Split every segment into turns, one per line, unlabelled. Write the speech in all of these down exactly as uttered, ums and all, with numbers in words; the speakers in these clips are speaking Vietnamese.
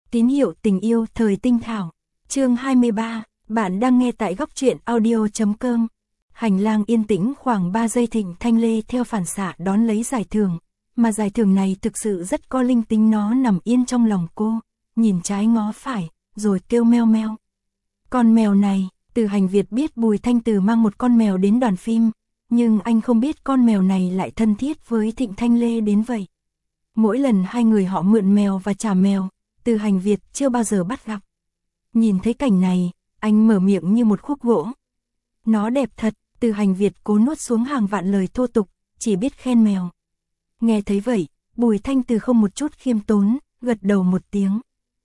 Tín hiệu tình yêu thời tinh thảo. Chương hai mươi ba, bạn đang nghe tại góc truyện audio chấm com. Hành lang yên tĩnh khoảng ba giây, Thịnh Thanh Lê theo phản xạ đón lấy giải thưởng, mà giải thưởng này thực sự rất có linh tính, nó nằm yên trong lòng cô, nhìn trái ngó phải, rồi kêu meo meo. Con mèo này, Từ Hành Việt biết Bùi Thanh Từ mang một con mèo đến đoàn phim, nhưng anh không biết con mèo này lại thân thiết với Thịnh Thanh Lê đến vậy. Mỗi lần hai người họ mượn mèo và trả mèo, Từ Hành Việt chưa bao giờ bắt gặp. Nhìn thấy cảnh này, anh mở miệng như một khúc gỗ. Nó đẹp thật. Từ Hành Việt cố nuốt xuống hàng vạn lời thô tục, chỉ biết khen mèo. Nghe thấy vậy, Bùi Thanh Từ không một chút khiêm tốn, gật đầu một tiếng.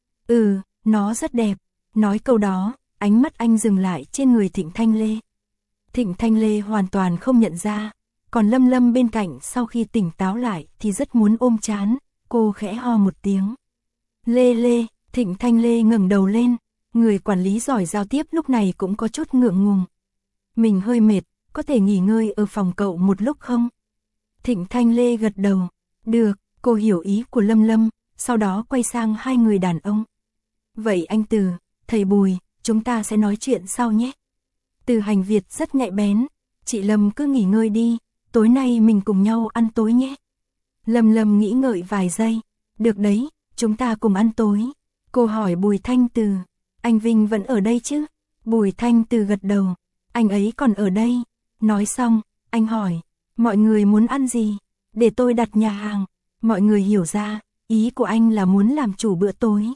Ừ, nó rất đẹp. Nói câu đó, ánh mắt anh dừng lại trên người Thịnh Thanh Lê. Thịnh Thanh Lê hoàn toàn không nhận ra, còn Lâm Lâm bên cạnh sau khi tỉnh táo lại thì rất muốn ôm trán, cô khẽ ho một tiếng. Lê Lê, Thịnh Thanh Lê ngẩng đầu lên, người quản lý giỏi giao tiếp lúc này cũng có chút ngượng ngùng. Mình hơi mệt, có thể nghỉ ngơi ở phòng cậu một lúc không? Thịnh Thanh Lê gật đầu. Được, cô hiểu ý của Lâm Lâm, sau đó quay sang hai người đàn ông. Vậy anh Từ, thầy Bùi, chúng ta sẽ nói chuyện sau nhé. Từ Hành Việt rất nhạy bén. Chị Lâm cứ nghỉ ngơi đi, tối nay mình cùng nhau ăn tối nhé. Lâm Lâm nghĩ ngợi vài giây. Được đấy, chúng ta cùng ăn tối. Cô hỏi Bùi Thanh Từ, anh Vinh vẫn ở đây chứ? Bùi Thanh Từ gật đầu. Anh ấy còn ở đây. Nói xong, anh hỏi, mọi người muốn ăn gì? Để tôi đặt nhà hàng. Mọi người hiểu ra, ý của anh là muốn làm chủ bữa tối.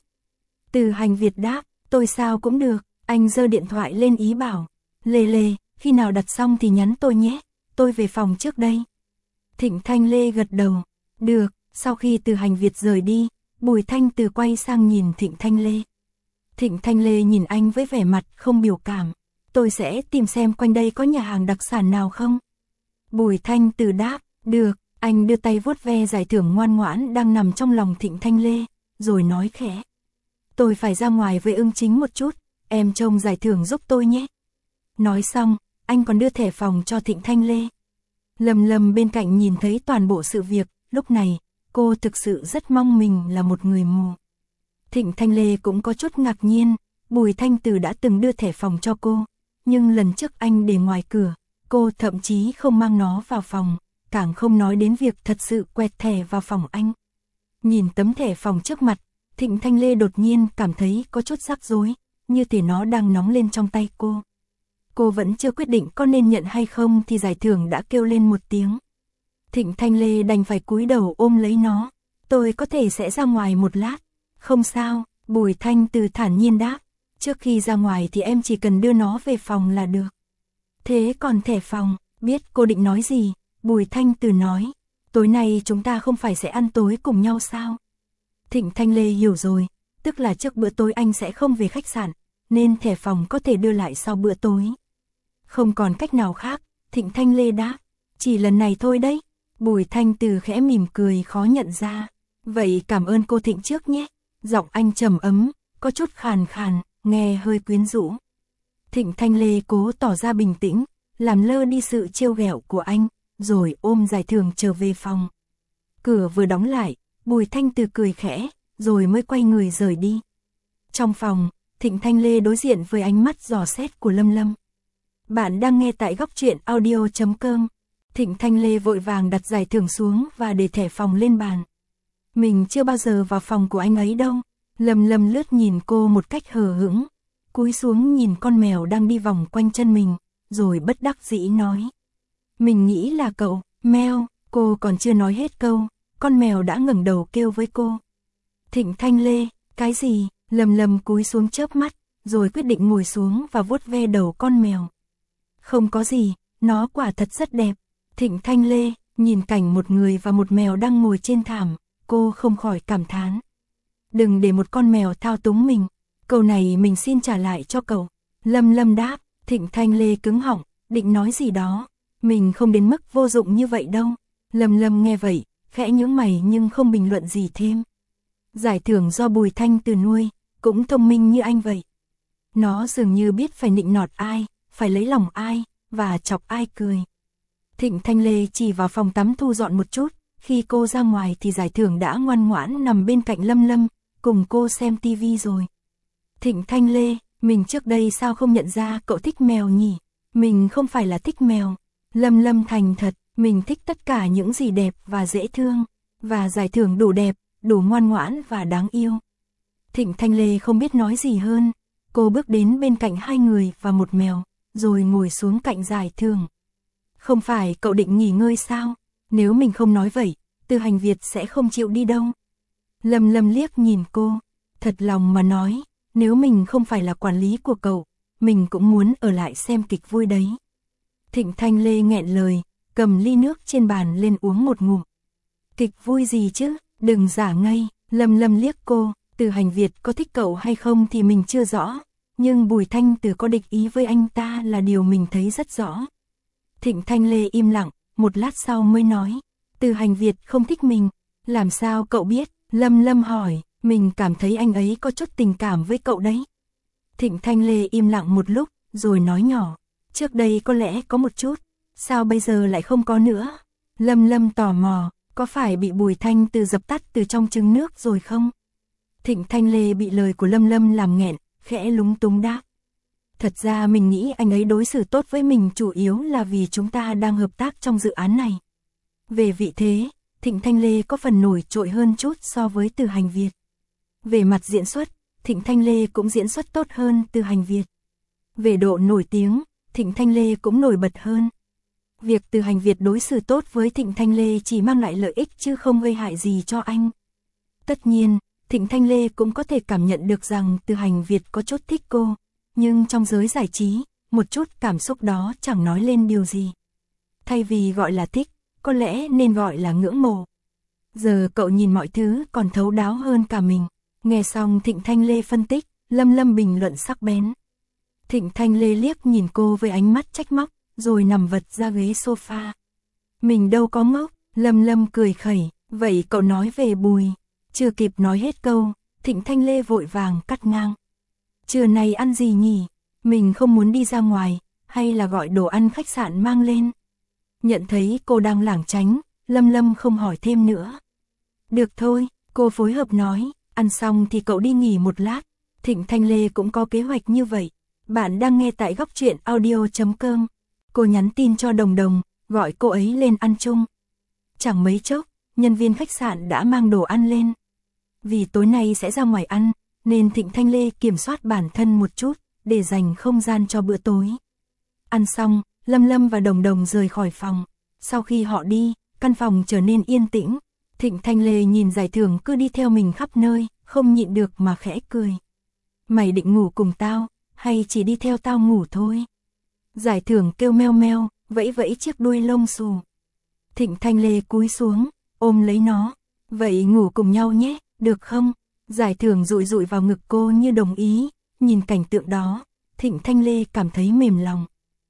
Từ Hành Việt đáp, tôi sao cũng được. Anh giơ điện thoại lên ý bảo, Lê Lê, khi nào đặt xong thì nhắn tôi nhé, tôi về phòng trước đây. Thịnh Thanh Lê gật đầu, được. Sau khi Từ Hành Việt rời đi, Bùi Thanh Từ quay sang nhìn Thịnh Thanh Lê. Thịnh Thanh Lê nhìn anh với vẻ mặt không biểu cảm. Tôi sẽ tìm xem quanh đây có nhà hàng đặc sản nào không? Bùi Thanh Từ đáp, được. Anh đưa tay vuốt ve giải thưởng ngoan ngoãn đang nằm trong lòng Thịnh Thanh Lê, rồi nói khẽ. Tôi phải ra ngoài với Ưng Chính một chút, em trông giải thưởng giúp tôi nhé. Nói xong, anh còn đưa thẻ phòng cho Thịnh Thanh Lê. Lâm Lâm bên cạnh nhìn thấy toàn bộ sự việc, lúc này, cô thực sự rất mong mình là một người mù. Thịnh Thanh Lê cũng có chút ngạc nhiên, Bùi Thanh Từ đã từng đưa thẻ phòng cho cô. Nhưng lần trước anh để ngoài cửa, cô thậm chí không mang nó vào phòng, càng không nói đến việc thật sự quẹt thẻ vào phòng anh. Nhìn tấm thẻ phòng trước mặt, Thịnh Thanh Lê đột nhiên cảm thấy có chút rắc rối, như thể nó đang nóng lên trong tay cô. Cô vẫn chưa quyết định có nên nhận hay không thì giải thưởng đã kêu lên một tiếng. Thịnh Thanh Lê đành phải cúi đầu ôm lấy nó. Tôi có thể sẽ ra ngoài một lát. Không sao, Bùi Thanh Từ thản nhiên đáp. Trước khi ra ngoài thì em chỉ cần đưa nó về phòng là được. Thế còn thẻ phòng, biết cô định nói gì, Bùi Thanh Từ nói. Tối nay chúng ta không phải sẽ ăn tối cùng nhau sao? Thịnh Thanh Lê hiểu rồi, tức là trước bữa tối anh sẽ không về khách sạn, nên thẻ phòng có thể đưa lại sau bữa tối. Không còn cách nào khác, Thịnh Thanh Lê đáp. Chỉ lần này thôi đấy. Bùi Thanh Từ khẽ mỉm cười khó nhận ra. Vậy cảm ơn cô Thịnh trước nhé. Giọng anh trầm ấm, có chút khàn khàn, nghe hơi quyến rũ. Thịnh Thanh Lê cố tỏ ra bình tĩnh, làm lơ đi sự trêu ghẹo của anh, rồi ôm giải thưởng trở về phòng. Cửa vừa đóng lại, Bùi Thanh Từ cười khẽ, rồi mới quay người rời đi. Trong phòng, Thịnh Thanh Lê đối diện với ánh mắt dò xét của Lâm Lâm. Bạn đang nghe tại góc truyện audio chấm com. Thịnh Thanh Lê vội vàng đặt giải thưởng xuống và để thẻ phòng lên bàn. Mình chưa bao giờ vào phòng của anh ấy đâu. Lâm Lâm lướt nhìn cô một cách hờ hững, cúi xuống nhìn con mèo đang đi vòng quanh chân mình, rồi bất đắc dĩ nói. Mình nghĩ là cậu, meo, cô còn chưa nói hết câu, con mèo đã ngẩng đầu kêu với cô. Thịnh Thanh Lê, cái gì? Lâm Lâm cúi xuống chớp mắt, rồi quyết định ngồi xuống và vuốt ve đầu con mèo. Không có gì, nó quả thật rất đẹp. Thịnh Thanh Lê, nhìn cảnh một người và một mèo đang ngồi trên thảm, cô không khỏi cảm thán. Đừng để một con mèo thao túng mình, câu này mình xin trả lại cho cậu. Lâm Lâm đáp. Thịnh Thanh Lê cứng họng, định nói gì đó. Mình không đến mức vô dụng như vậy đâu. Lâm Lâm nghe vậy, khẽ nhướng mày nhưng không bình luận gì thêm. Giải thưởng do Bùi Thanh Từ nuôi, cũng thông minh như anh vậy. Nó dường như biết phải nịnh nọt ai, phải lấy lòng ai, và chọc ai cười. Thịnh Thanh Lê chỉ vào phòng tắm thu dọn một chút, khi cô ra ngoài thì giải thưởng đã ngoan ngoãn nằm bên cạnh Lâm Lâm, cùng cô xem tivi rồi. Thịnh Thanh Lê, mình trước đây sao không nhận ra cậu thích mèo nhỉ? Mình không phải là thích mèo. Lâm Lâm thành thật, mình thích tất cả những gì đẹp và dễ thương, và giải thưởng đủ đẹp, đủ ngoan ngoãn và đáng yêu. Thịnh Thanh Lê không biết nói gì hơn, cô bước đến bên cạnh hai người và một mèo, rồi ngồi xuống cạnh giải thưởng. Không phải cậu định nghỉ ngơi sao? Nếu mình không nói vậy, Từ Hành Việt sẽ không chịu đi đâu. Lâm Lâm liếc nhìn cô, thật lòng mà nói, nếu mình không phải là quản lý của cậu, mình cũng muốn ở lại xem kịch vui đấy. Thịnh Thanh Lê nghẹn lời, cầm ly nước trên bàn lên uống một ngụm. Kịch vui gì chứ, đừng giả ngây. Lâm Lâm liếc cô, Từ Hành Việt có thích cậu hay không thì mình chưa rõ, nhưng Bùi Thanh Từ có địch ý với anh ta là điều mình thấy rất rõ. Thịnh Thanh Lê im lặng, một lát sau mới nói, Từ Hành Việt không thích mình, làm sao cậu biết? Lâm Lâm hỏi, mình cảm thấy anh ấy có chút tình cảm với cậu đấy. Thịnh Thanh Lê im lặng một lúc, rồi nói nhỏ, trước đây có lẽ có một chút, sao bây giờ lại không có nữa? Lâm Lâm tò mò, có phải bị Bùi Thanh Từ dập tắt từ trong trứng nước rồi không? Thịnh Thanh Lê bị lời của Lâm Lâm làm nghẹn, khẽ lúng túng đáp. Thật ra mình nghĩ anh ấy đối xử tốt với mình chủ yếu là vì chúng ta đang hợp tác trong dự án này. Về vị thế, Thịnh Thanh Lê có phần nổi trội hơn chút so với Từ Hành Việt. Về mặt diễn xuất, Thịnh Thanh Lê cũng diễn xuất tốt hơn Từ Hành Việt. Về độ nổi tiếng, Thịnh Thanh Lê cũng nổi bật hơn. Việc Từ Hành Việt đối xử tốt với Thịnh Thanh Lê chỉ mang lại lợi ích chứ không gây hại gì cho anh. Tất nhiên, Thịnh Thanh Lê cũng có thể cảm nhận được rằng Từ Hành Việt có chút thích cô, nhưng trong giới giải trí, một chút cảm xúc đó chẳng nói lên điều gì. Thay vì gọi là thích, có lẽ nên gọi là ngưỡng mộ. Giờ cậu nhìn mọi thứ còn thấu đáo hơn cả mình. Nghe xong Thịnh Thanh Lê phân tích, Lâm Lâm bình luận sắc bén. Thịnh Thanh Lê liếc nhìn cô với ánh mắt trách móc, rồi nằm vật ra ghế sofa. Mình đâu có ngốc, Lâm Lâm cười khẩy, vậy cậu nói về Bùi. Chưa kịp nói hết câu, Thịnh Thanh Lê vội vàng cắt ngang. Trưa nay ăn gì nhỉ? Mình không muốn đi ra ngoài, hay là gọi đồ ăn khách sạn mang lên? Nhận thấy cô đang lảng tránh, Lâm Lâm không hỏi thêm nữa. Được thôi, cô phối hợp nói, ăn xong thì cậu đi nghỉ một lát. Thịnh Thanh Lê cũng có kế hoạch như vậy. Bạn đang nghe tại góc truyện audio chấm com. Cô nhắn tin cho Đồng Đồng, gọi cô ấy lên ăn chung. Chẳng mấy chốc, nhân viên khách sạn đã mang đồ ăn lên. Vì tối nay sẽ ra ngoài ăn, nên Thịnh Thanh Lê kiểm soát bản thân một chút, để dành không gian cho bữa tối. Ăn xong, Lâm Lâm và Đồng Đồng rời khỏi phòng. Sau khi họ đi, căn phòng trở nên yên tĩnh. Thịnh Thanh Lê nhìn giải thưởng cứ đi theo mình khắp nơi, không nhịn được mà khẽ cười. Mày định ngủ cùng tao, hay chỉ đi theo tao ngủ thôi? Giải thưởng kêu meo meo, vẫy vẫy chiếc đuôi lông xù. Thịnh Thanh Lê cúi xuống, ôm lấy nó. Vậy ngủ cùng nhau nhé, được không? Giải thưởng dụi dụi vào ngực cô như đồng ý. Nhìn cảnh tượng đó, Thịnh Thanh Lê cảm thấy mềm lòng.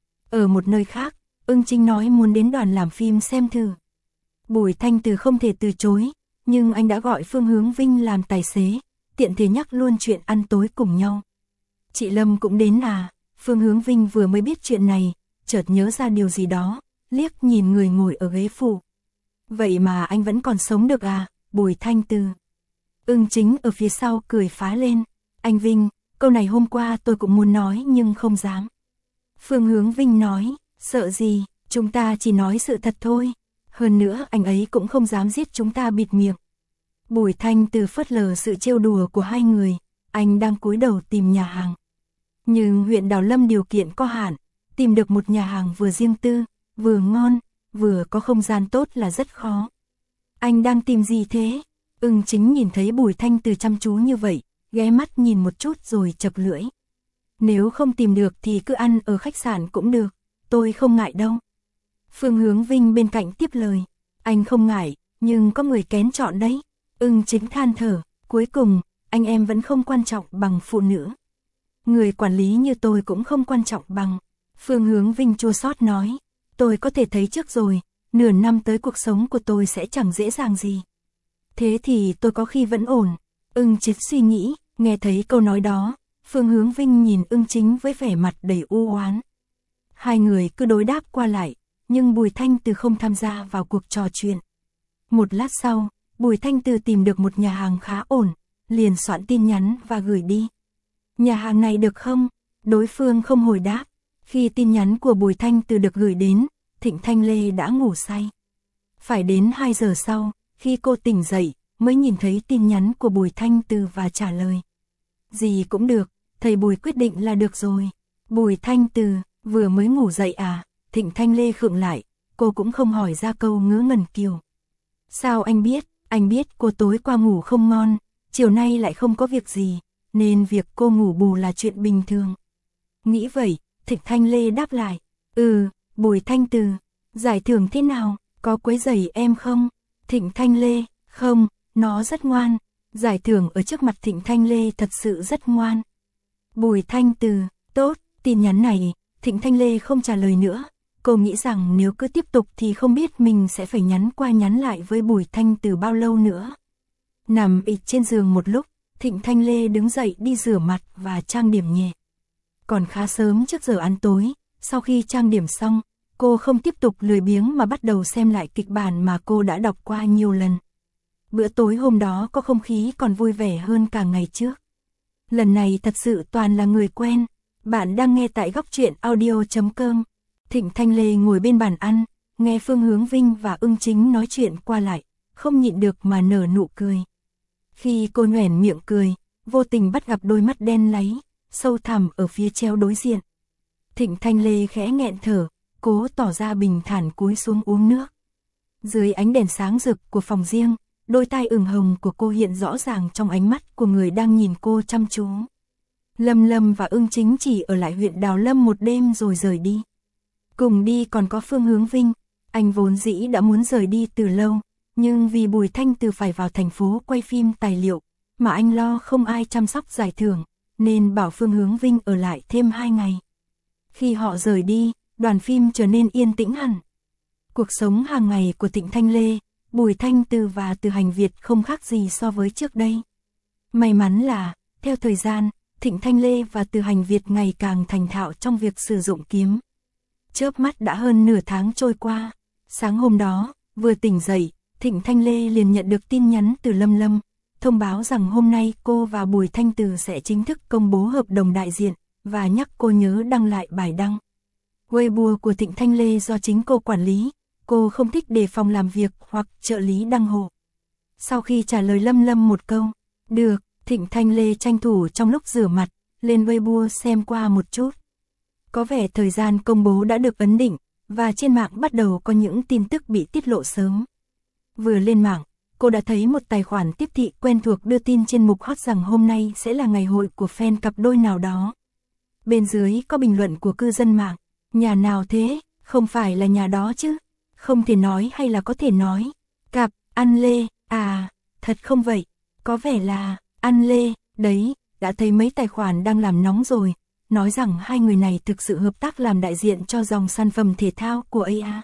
Ở một nơi khác, Ưng Chính nói muốn đến đoàn làm phim xem thử. Bùi Thanh Từ không thể từ chối, nhưng anh đã gọi Phương Hướng Vinh làm tài xế, tiện thể nhắc luôn chuyện ăn tối cùng nhau. Chị Lâm cũng đến à? Phương Hướng Vinh vừa mới biết chuyện này, chợt nhớ ra điều gì đó, liếc nhìn người ngồi ở ghế phụ. Vậy mà anh vẫn còn sống được à? Bùi Thanh Từ. Ưng Chính ở phía sau cười phá lên. Anh Vinh, câu này hôm qua tôi cũng muốn nói nhưng không dám. Phương Hướng Vinh nói, sợ gì, chúng ta chỉ nói sự thật thôi. Hơn nữa anh ấy cũng không dám giết chúng ta bịt miệng. Bùi Thanh Từ phớt lờ sự trêu đùa của hai người, anh đang cúi đầu tìm nhà hàng. Nhưng huyện Đào Lâm điều kiện có hạn, tìm được một nhà hàng vừa riêng tư, vừa ngon, vừa có không gian tốt là rất khó. Anh đang tìm gì thế? Ưng Chính nhìn thấy Bùi Thanh Từ chăm chú như vậy, ghé mắt nhìn một chút rồi chập lưỡi. Nếu không tìm được thì cứ ăn ở khách sạn cũng được, tôi không ngại đâu. Phương Hướng Vinh bên cạnh tiếp lời, anh không ngại, nhưng có người kén chọn đấy. Ưng Chính than thở, cuối cùng, anh em vẫn không quan trọng bằng phụ nữ. Người quản lý như tôi cũng không quan trọng bằng. Phương Hướng Vinh chua xót nói, tôi có thể thấy trước rồi, nửa năm tới cuộc sống của tôi sẽ chẳng dễ dàng gì. Thế thì tôi có khi vẫn ổn. Ưng Chính suy nghĩ, nghe thấy câu nói đó, Phương Hướng Vinh nhìn Ưng Chính với vẻ mặt đầy u oán. Hai người cứ đối đáp qua lại, nhưng Bùi Thanh Từ không tham gia vào cuộc trò chuyện. Một lát sau, Bùi Thanh Từ tìm được một nhà hàng khá ổn, liền soạn tin nhắn và gửi đi. Nhà hàng này được không? Đối phương không hồi đáp. Khi tin nhắn của Bùi Thanh Từ được gửi đến, Thịnh Thanh Lê đã ngủ say. Phải đến hai giờ sau, khi cô tỉnh dậy, mới nhìn thấy tin nhắn của Bùi Thanh Từ và trả lời. Gì cũng được, thầy Bùi quyết định là được rồi. Bùi Thanh Từ, vừa mới ngủ dậy à? Thịnh Thanh Lê khựng lại, cô cũng không hỏi ra câu ngớ ngẩn kiều. Sao anh biết? Anh biết cô tối qua ngủ không ngon, chiều nay lại không có việc gì, nên việc cô ngủ bù là chuyện bình thường. Nghĩ vậy, Thịnh Thanh Lê đáp lại. Ừ, Bùi Thanh Từ, giải thưởng thế nào? Có quấy rầy em không? Thịnh Thanh Lê, không, nó rất ngoan. Giải thưởng ở trước mặt Thịnh Thanh Lê thật sự rất ngoan. Bùi Thanh Từ, tốt, tin nhắn này, Thịnh Thanh Lê không trả lời nữa. Cô nghĩ rằng nếu cứ tiếp tục thì không biết mình sẽ phải nhắn qua nhắn lại với Bùi Thanh Từ bao lâu nữa. Nằm ịt trên giường một lúc, Thịnh Thanh Lê đứng dậy đi rửa mặt và trang điểm nhẹ. Còn khá sớm trước giờ ăn tối, sau khi trang điểm xong, cô không tiếp tục lười biếng mà bắt đầu xem lại kịch bản mà cô đã đọc qua nhiều lần. Bữa tối hôm đó có không khí còn vui vẻ hơn cả ngày trước. Lần này thật sự toàn là người quen. Bạn đang nghe tại góc truyện audio chấm com. Thịnh Thanh Lê ngồi bên bàn ăn, nghe Phương Hướng Vinh và Ưng Chính nói chuyện qua lại, không nhịn được mà nở nụ cười. Khi cô nhoẻn miệng cười, vô tình bắt gặp đôi mắt đen láy, sâu thẳm ở phía treo đối diện. Thịnh Thanh Lê khẽ nghẹn thở, cố tỏ ra bình thản cúi xuống uống nước. Dưới ánh đèn sáng rực của phòng riêng, đôi tai ửng hồng của cô hiện rõ ràng trong ánh mắt của người đang nhìn cô chăm chú. Lâm Lâm và Ưng Chính chỉ ở lại huyện Đào Lâm một đêm rồi rời đi. Cùng đi còn có Phương Hướng Vinh, anh vốn dĩ đã muốn rời đi từ lâu, nhưng vì Bùi Thanh Từ phải vào thành phố quay phim tài liệu, mà anh lo không ai chăm sóc giải thưởng, nên bảo Phương Hướng Vinh ở lại thêm hai ngày. Khi họ rời đi, đoàn phim trở nên yên tĩnh hẳn. Cuộc sống hàng ngày của Thịnh Thanh Lê, Bùi Thanh Từ và Từ Hành Việt không khác gì so với trước đây. May mắn là, theo thời gian, Thịnh Thanh Lê và Từ Hành Việt ngày càng thành thạo trong việc sử dụng kiếm. Chớp mắt đã hơn nửa tháng trôi qua. Sáng hôm đó, vừa tỉnh dậy, Thịnh Thanh Lê liền nhận được tin nhắn từ Lâm Lâm, thông báo rằng hôm nay cô và Bùi Thanh Từ sẽ chính thức công bố hợp đồng đại diện, và nhắc cô nhớ đăng lại bài đăng. Weibo của Thịnh Thanh Lê do chính cô quản lý, cô không thích để phòng làm việc hoặc trợ lý đăng hộ. Sau khi trả lời Lâm Lâm một câu, được, Thịnh Thanh Lê tranh thủ trong lúc rửa mặt, lên Weibo xem qua một chút. Có vẻ thời gian công bố đã được ấn định, và trên mạng bắt đầu có những tin tức bị tiết lộ sớm. Vừa lên mạng, cô đã thấy một tài khoản tiếp thị quen thuộc đưa tin trên mục hot rằng hôm nay sẽ là ngày hội của fan cặp đôi nào đó. Bên dưới có bình luận của cư dân mạng, nhà nào thế, không phải là nhà đó chứ, không thể nói hay là có thể nói, cặp, ăn lê, à, thật không vậy, có vẻ là, ăn lê, đấy, đã thấy mấy tài khoản đang làm nóng rồi, nói rằng hai người này thực sự hợp tác làm đại diện cho dòng sản phẩm thể thao của a a.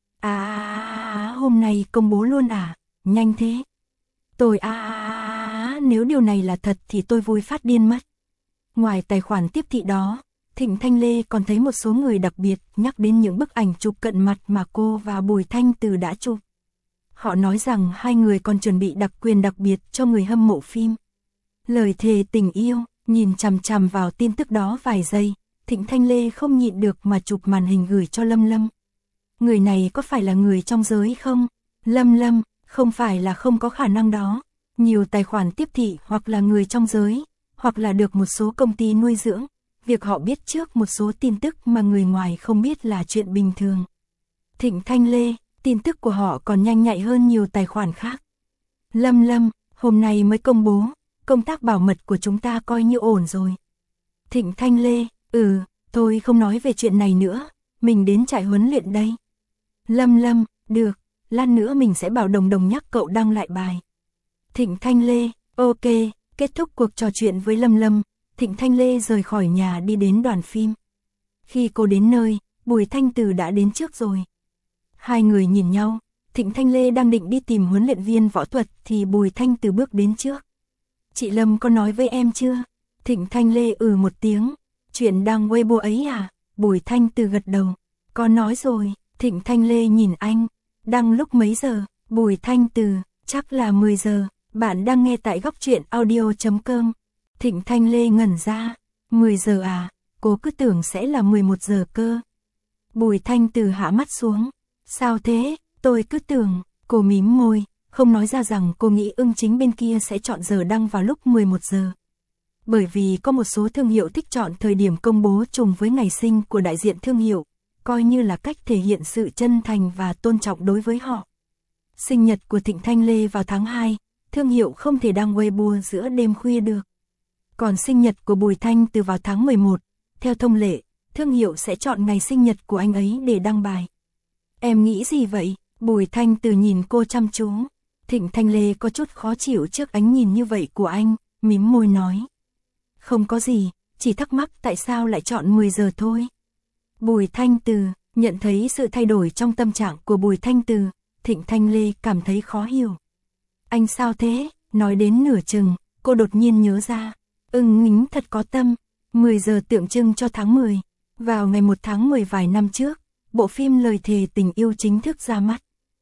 À, hôm nay công bố luôn à, nhanh thế. Tôi à, nếu điều này là thật thì tôi vui phát điên mất. Ngoài tài khoản tiếp thị đó, Thịnh Thanh Lê còn thấy một số người đặc biệt nhắc đến những bức ảnh chụp cận mặt mà cô và Bùi Thanh Từ đã chụp. Họ nói rằng hai người còn chuẩn bị đặc quyền đặc biệt cho người hâm mộ phim. Lời thề tình yêu, nhìn chằm chằm vào tin tức đó vài giây, Thịnh Thanh Lê không nhịn được mà chụp màn hình gửi cho Lâm Lâm. Người này có phải là người trong giới không? Lâm Lâm, không phải là không có khả năng đó. Nhiều tài khoản tiếp thị hoặc là người trong giới, hoặc là được một số công ty nuôi dưỡng. Việc họ biết trước một số tin tức mà người ngoài không biết là chuyện bình thường. Thịnh Thanh Lê, tin tức của họ còn nhanh nhạy hơn nhiều tài khoản khác. Lâm Lâm, hôm nay mới công bố, công tác bảo mật của chúng ta coi như ổn rồi. Thịnh Thanh Lê, ừ, thôi không nói về chuyện này nữa, mình đến trại huấn luyện đây. Lâm Lâm, được, lát nữa mình sẽ bảo Đồng Đồng nhắc cậu đăng lại bài. Thịnh Thanh Lê, ok, kết thúc cuộc trò chuyện với Lâm Lâm, Thịnh Thanh Lê rời khỏi nhà đi đến đoàn phim. Khi cô đến nơi, Bùi Thanh Từ đã đến trước rồi. Hai người nhìn nhau, Thịnh Thanh Lê đang định đi tìm huấn luyện viên võ thuật thì Bùi Thanh Từ bước đến trước. Chị Lâm có nói với em chưa? Thịnh Thanh Lê ừ một tiếng. Chuyện đăng Weibo ấy à? Bùi Thanh Từ gật đầu. Có nói rồi. Thịnh Thanh Lê nhìn anh. Đăng lúc mấy giờ? Bùi Thanh Từ, chắc là mười giờ. Bạn đang nghe tại góc truyện audio chấm com. Thịnh Thanh Lê ngẩn ra. mười giờ à, cô cứ tưởng sẽ là mười một giờ cơ. Bùi Thanh Từ hạ mắt xuống. Sao thế, tôi cứ tưởng, cô mím môi, không nói ra rằng cô nghĩ Ưng Chính bên kia sẽ chọn giờ đăng vào lúc mười một giờ. Bởi vì có một số thương hiệu thích chọn thời điểm công bố trùng với ngày sinh của đại diện thương hiệu, coi như là cách thể hiện sự chân thành và tôn trọng đối với họ. Sinh nhật của Thịnh Thanh Lê vào tháng hai, thương hiệu không thể đăng Weibo giữa đêm khuya được. Còn sinh nhật của Bùi Thanh Từ vào tháng mười một, theo thông lệ, thương hiệu sẽ chọn ngày sinh nhật của anh ấy để đăng bài. Em nghĩ gì vậy? Bùi Thanh Từ nhìn cô chăm chú. Thịnh Thanh Lê có chút khó chịu trước ánh nhìn như vậy của anh, mím môi nói. Không có gì, chỉ thắc mắc tại sao lại chọn mười giờ thôi. Bùi Thanh Từ, nhận thấy sự thay đổi trong tâm trạng của Bùi Thanh Từ, Thịnh Thanh Lê cảm thấy khó hiểu. Anh sao thế? Nói đến nửa chừng, cô đột nhiên nhớ ra. Ưng Nính thật có tâm. mười giờ tượng trưng cho tháng mười. Vào ngày một tháng mười vài năm trước, bộ phim Lời Thề Tình Yêu chính thức ra mắt.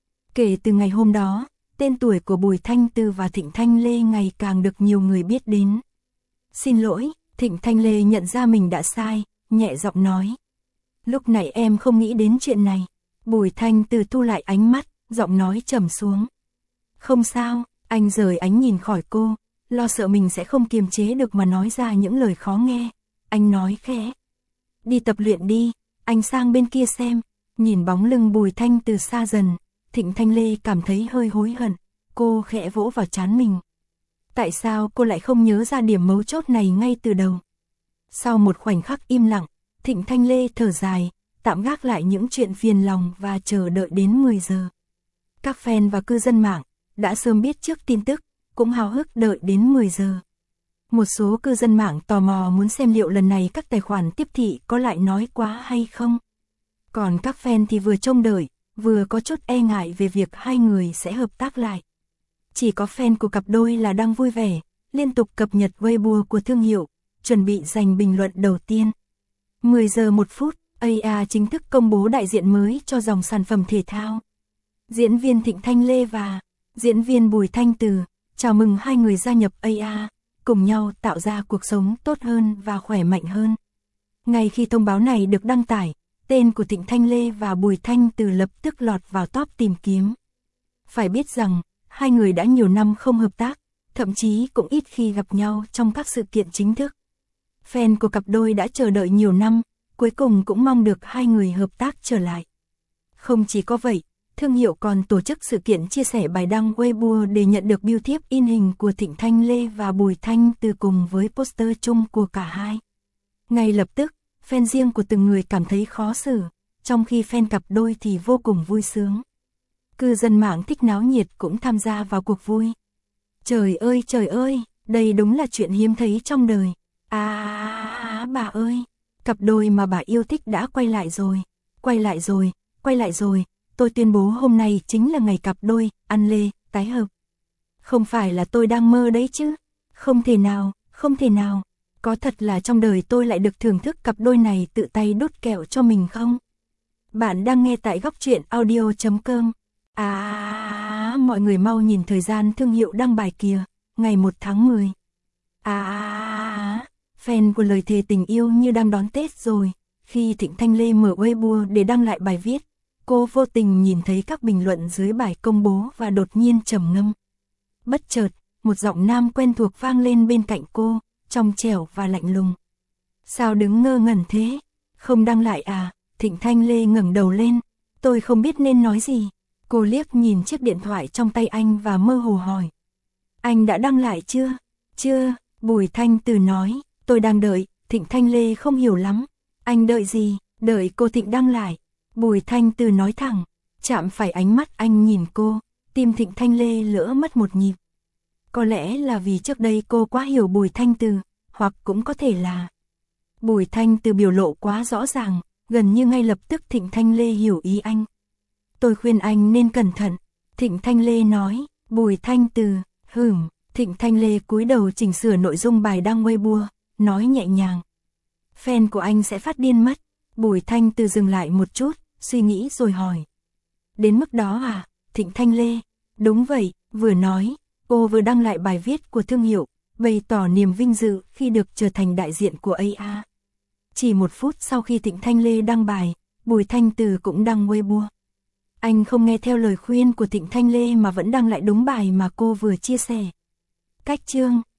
Kể từ ngày hôm đó, tên tuổi của Bùi Thanh Từ và Thịnh Thanh Lê ngày càng được nhiều người biết đến. Xin lỗi, Thịnh Thanh Lê nhận ra mình đã sai, nhẹ giọng nói. Lúc này em không nghĩ đến chuyện này. Bùi Thanh Từ thu lại ánh mắt, giọng nói trầm xuống. Không sao, anh rời ánh nhìn khỏi cô, lo sợ mình sẽ không kiềm chế được mà nói ra những lời khó nghe. Anh nói khẽ. Đi tập luyện đi, anh sang bên kia xem. Nhìn bóng lưng Bùi Thanh Từ xa dần, Thịnh Thanh Lê cảm thấy hơi hối hận. Cô khẽ vỗ vào trán mình. Tại sao cô lại không nhớ ra điểm mấu chốt này ngay từ đầu? Sau một khoảnh khắc im lặng, Thịnh Thanh Lê thở dài, tạm gác lại những chuyện phiền lòng và chờ đợi đến mười giờ. Các fan và cư dân mạng đã sớm biết trước tin tức, cũng háo hức đợi đến mười giờ. Một số cư dân mạng tò mò muốn xem liệu lần này các tài khoản tiếp thị có lại nói quá hay không. Còn các fan thì vừa trông đợi, vừa có chút e ngại về việc hai người sẽ hợp tác lại. Chỉ có fan của cặp đôi là đang vui vẻ, liên tục cập nhật Weibo của thương hiệu, chuẩn bị dành bình luận đầu tiên. mười giờ một phút, a i chính thức công bố đại diện mới cho dòng sản phẩm thể thao. Diễn viên Thịnh Thanh Lê và diễn viên Bùi Thanh Từ, chào mừng hai người gia nhập a i, cùng nhau tạo ra cuộc sống tốt hơn và khỏe mạnh hơn. Ngay khi thông báo này được đăng tải, tên của Thịnh Thanh Lê và Bùi Thanh Từ lập tức lọt vào top tìm kiếm. Phải biết rằng, hai người đã nhiều năm không hợp tác, thậm chí cũng ít khi gặp nhau trong các sự kiện chính thức. Fan của cặp đôi đã chờ đợi nhiều năm, cuối cùng cũng mong được hai người hợp tác trở lại. Không chỉ có vậy, thương hiệu còn tổ chức sự kiện chia sẻ bài đăng Weibo để nhận được bưu thiếp in hình của Thịnh Thanh Lê và Bùi Thanh Từ cùng với poster chung của cả hai. Ngay lập tức, fan riêng của từng người cảm thấy khó xử, trong khi fan cặp đôi thì vô cùng vui sướng. Cư dân mạng thích náo nhiệt cũng tham gia vào cuộc vui. Trời ơi trời ơi, đây đúng là chuyện hiếm thấy trong đời. À bà ơi, cặp đôi mà bà yêu thích đã quay lại rồi, quay lại rồi, quay lại rồi. Tôi tuyên bố hôm nay chính là ngày cặp đôi, ăn lê, tái hợp. Không phải là tôi đang mơ đấy chứ. Không thể nào, không thể nào. Có thật là trong đời tôi lại được thưởng thức cặp đôi này tự tay đút kẹo cho mình không? Bạn đang nghe tại góc truyện audio chấm com. À, mọi người mau nhìn thời gian thương hiệu đăng bài kìa, ngày một tháng mười. À, fan của Lời Thề Tình Yêu như đang đón Tết rồi. Khi Thịnh Thanh Lê mở Weibo để đăng lại bài viết, cô vô tình nhìn thấy các bình luận dưới bài công bố và đột nhiên trầm ngâm. Bất chợt, một giọng nam quen thuộc vang lên bên cạnh cô, trong trẻo và lạnh lùng. Sao đứng ngơ ngẩn thế? Không đăng lại à? Thịnh Thanh Lê ngẩng đầu lên. Tôi không biết nên nói gì. Cô liếc nhìn chiếc điện thoại trong tay anh và mơ hồ hỏi. Anh đã đăng lại chưa? Chưa, Bùi Thanh Từ nói. Tôi đang đợi. Thịnh Thanh Lê không hiểu lắm. Anh đợi gì? Đợi cô Thịnh đăng lại. Bùi Thanh Từ nói thẳng. Chạm phải ánh mắt anh nhìn cô, tim Thịnh Thanh Lê lỡ mất một nhịp. Có lẽ là vì trước đây cô quá hiểu Bùi Thanh Từ, hoặc cũng có thể là Bùi Thanh Từ biểu lộ quá rõ ràng, gần như ngay lập tức Thịnh Thanh Lê hiểu ý anh. Tôi khuyên anh nên cẩn thận, Thịnh Thanh Lê nói. Bùi Thanh Từ, hửm. Thịnh Thanh Lê cúi đầu chỉnh sửa nội dung bài đăng Weibo, nói nhẹ nhàng. Fan của anh sẽ phát điên mất. Bùi Thanh Từ dừng lại một chút, suy nghĩ rồi hỏi. Đến mức đó à? Thịnh Thanh Lê. Đúng vậy, vừa nói, Cô vừa đăng lại bài viết của thương hiệu, bày tỏ niềm vinh dự khi được trở thành đại diện của a a. Chỉ một phút sau khi Trịnh Thanh Lê đăng bài, Bùi Thanh Từ cũng đăng Weibo. Anh không nghe theo lời khuyên của Trịnh Thanh Lê mà vẫn đăng lại đúng bài mà cô vừa chia sẻ. Cách chương